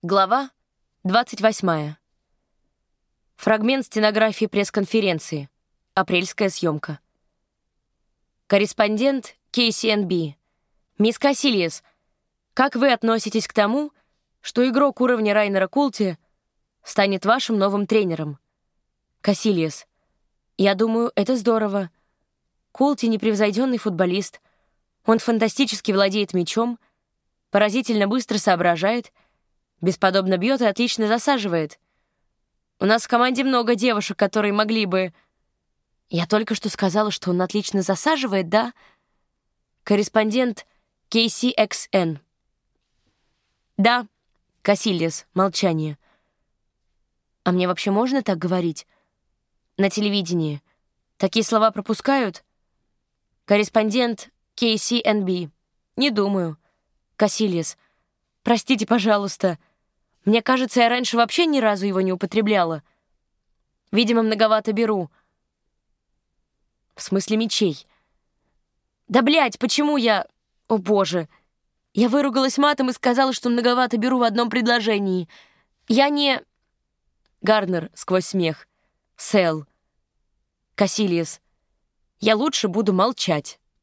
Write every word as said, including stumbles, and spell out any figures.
Глава двадцать восьмая. Фрагмент стенографии пресс-конференции. Апрельская съемка. Корреспондент кей си эн би. Мисс Касильяс, как вы относитесь к тому, что игрок уровня Райнера Култи станет вашим новым тренером? Касильяс. Я думаю, это здорово. Култи — непревзойденный футболист. Он фантастически владеет мячом, поразительно быстро соображает, бесподобно бьет и отлично засаживает. У нас в команде много девушек, которые могли бы... Я только что сказала, что он отлично засаживает, да? Корреспондент кей си экс эн. Да, Касильяс, молчание. А мне вообще можно так говорить? На телевидении. Такие слова пропускают? Корреспондент кей си эн би. Не думаю. Касильяс. Простите, пожалуйста. Мне кажется, я раньше вообще ни разу его не употребляла. Видимо, многовато беру. В смысле мечей. Да, блядь, почему я... О, боже. Я выругалась матом и сказала, что многовато беру в одном предложении. Я не... Гарнер сквозь смех. Сэл. Касильяс. Я лучше буду молчать.